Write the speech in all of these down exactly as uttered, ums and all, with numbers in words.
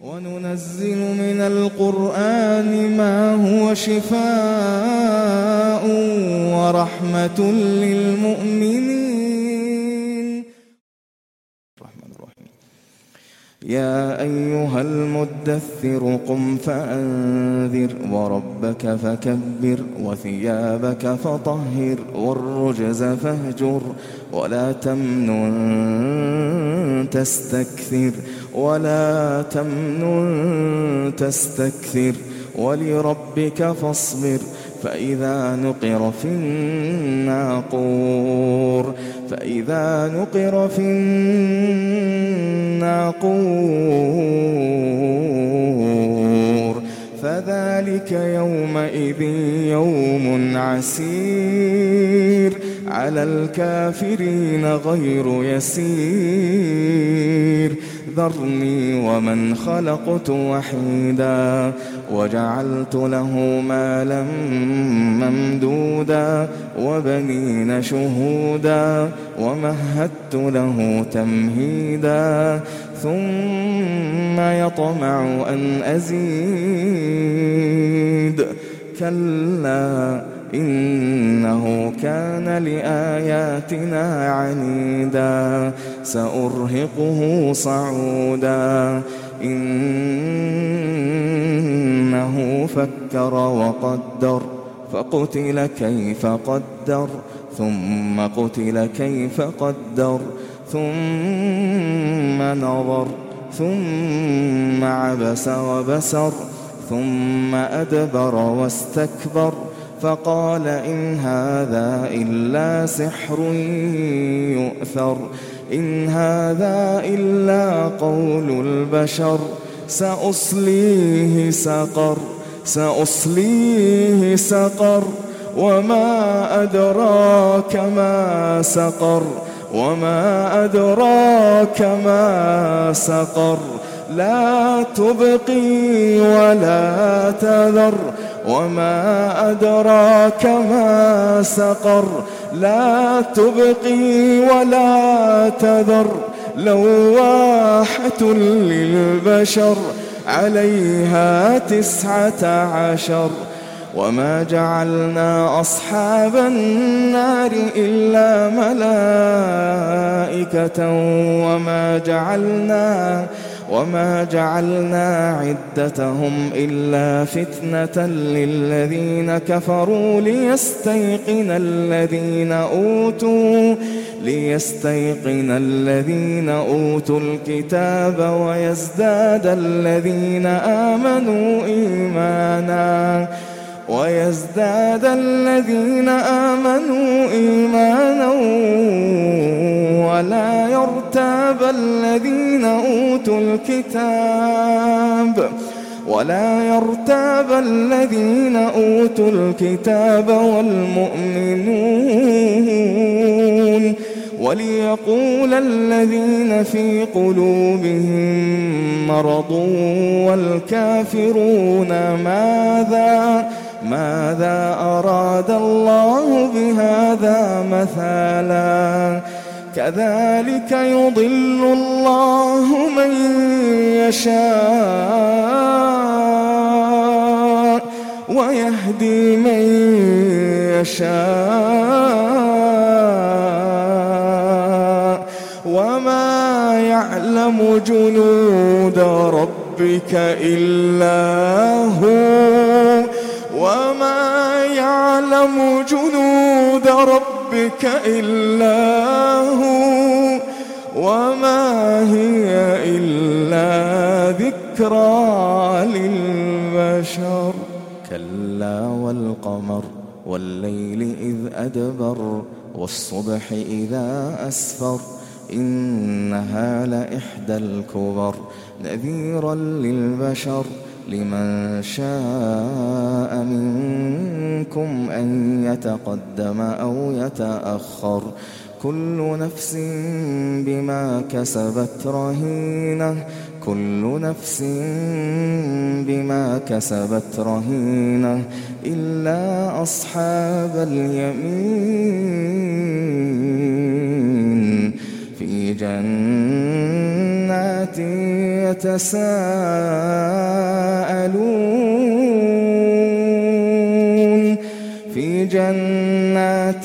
وننزل من القرآن ما هو شفاء ورحمة للمؤمنين. الرحمن الرحيم. يا أيها المدثر قم فأنذر وربك فكبر وثيابك فطهر والرجز فاهجر ولا تمنن تستكثر ولا تمنن تستكثر ولربك فاصبر فإذا نقر في الناقور فإذا نقر في الناقور فذلك يومئذ يوم عسير على الكافرين غير يسير. ذرني ومن خلقت وحيدا وجعلت له مالا ممدودا وبنين شهودا ومهدت له تمهيدا ثم يطمع أن أزيد كلا إنه كان لآياتنا عنيدا سأرهقه صعودا إنه فكر وقدر فقتل كيف قدر ثم قتل كيف قدر ثم نظر ثم عبس وبسر ثم أدبر واستكبر فقال إن هذا إلا سحر يؤثر إن هذا إلا قول البشر سأصليه سقر سأصليه سقر وما أدراك ما سقر وما أدراك ما سقر لا تبقي ولا تذر وما أدراك ما سقر لا تبقي ولا تذر لواحة للبشر عليها تسعة عشر. وما جعلنا أصحاب النار إلا ملائكة وما جعلنا وما جعلنا عدتهم إلا فتنة للذين كفروا ليستيقن الذين أوتوا ليستيقن الذين أوتوا الكتاب ويزداد الذين آمنوا إيمانا ويزداد الذين آمنوا إيمانا ولا يرتاب الذين أوتوا الكتاب ولا يرتاب الذين أوتوا الكتاب والمؤمنون وليقول الذين في قلوبهم مرض والكافرون ماذا ماذا أراد الله بهذا مثلا كذلك يضل الله من يشاء ويهدي من يشاء وما يعلم جنود ربك إلا هو وما يعلم جنود ربك إلا هو وما هي إلا ذكرى للبشر. كلا والقمر والليل إذ أدبر والصبح إذا أسفر إنها لإحدى الكبر نذيرا للبشر لمن شاء منكم أن يتقدم أو يتأخر كل نفس بما كسبت رهينة كل نفس بما كسبت رهينة إلا أصحاب اليمين في جنات جنات يتساءلون في جنات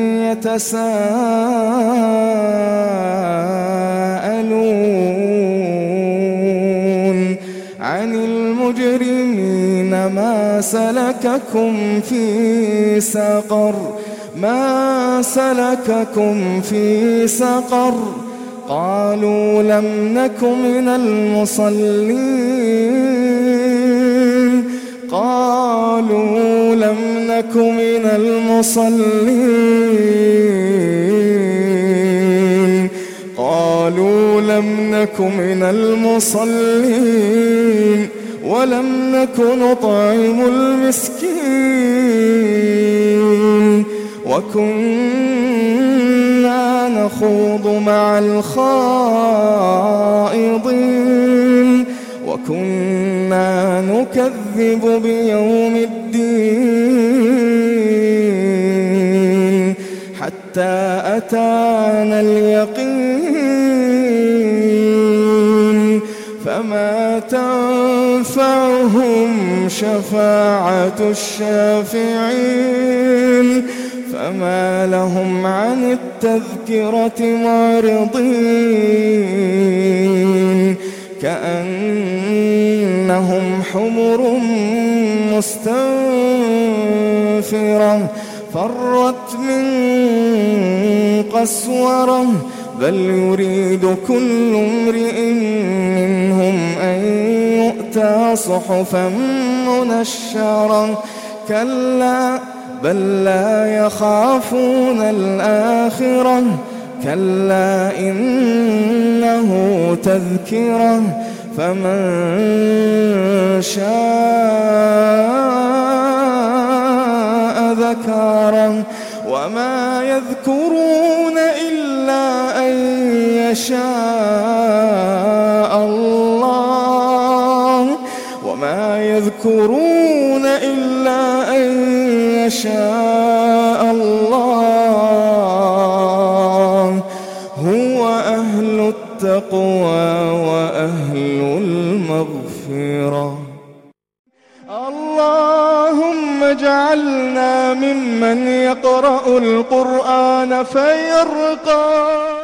يتساءلون عن المجرمين ما سلككم في سقر ما سلككم في سقر قالوا لم نك من المصلين قالوا لم نك من المصلين قالوا لم نك من المصلين ولم نك نطعم المسكين وكنا نخوض مع الخائضين وكنا نكذب بيوم الدين حتى أتانا اليقين فما تنفعهم شفاعة الشافعين فما لهم عن التذكرة معرضين كأنهم حمر مستنفرة فرت من قسورة بل يريد كل امرئ منهم أن يؤتى صحفا منشرة كلا بل لا يخافون الآخرة كلا إنه تذكرة فمن شاء ذكره وما يذكرون إلا أن يشاء الله وما يذكرون إلا أن يشاء الله هو أهل التقوى وأهل المغفرة اللهم اجعلنا ممن يقرأ القرآن فيرقى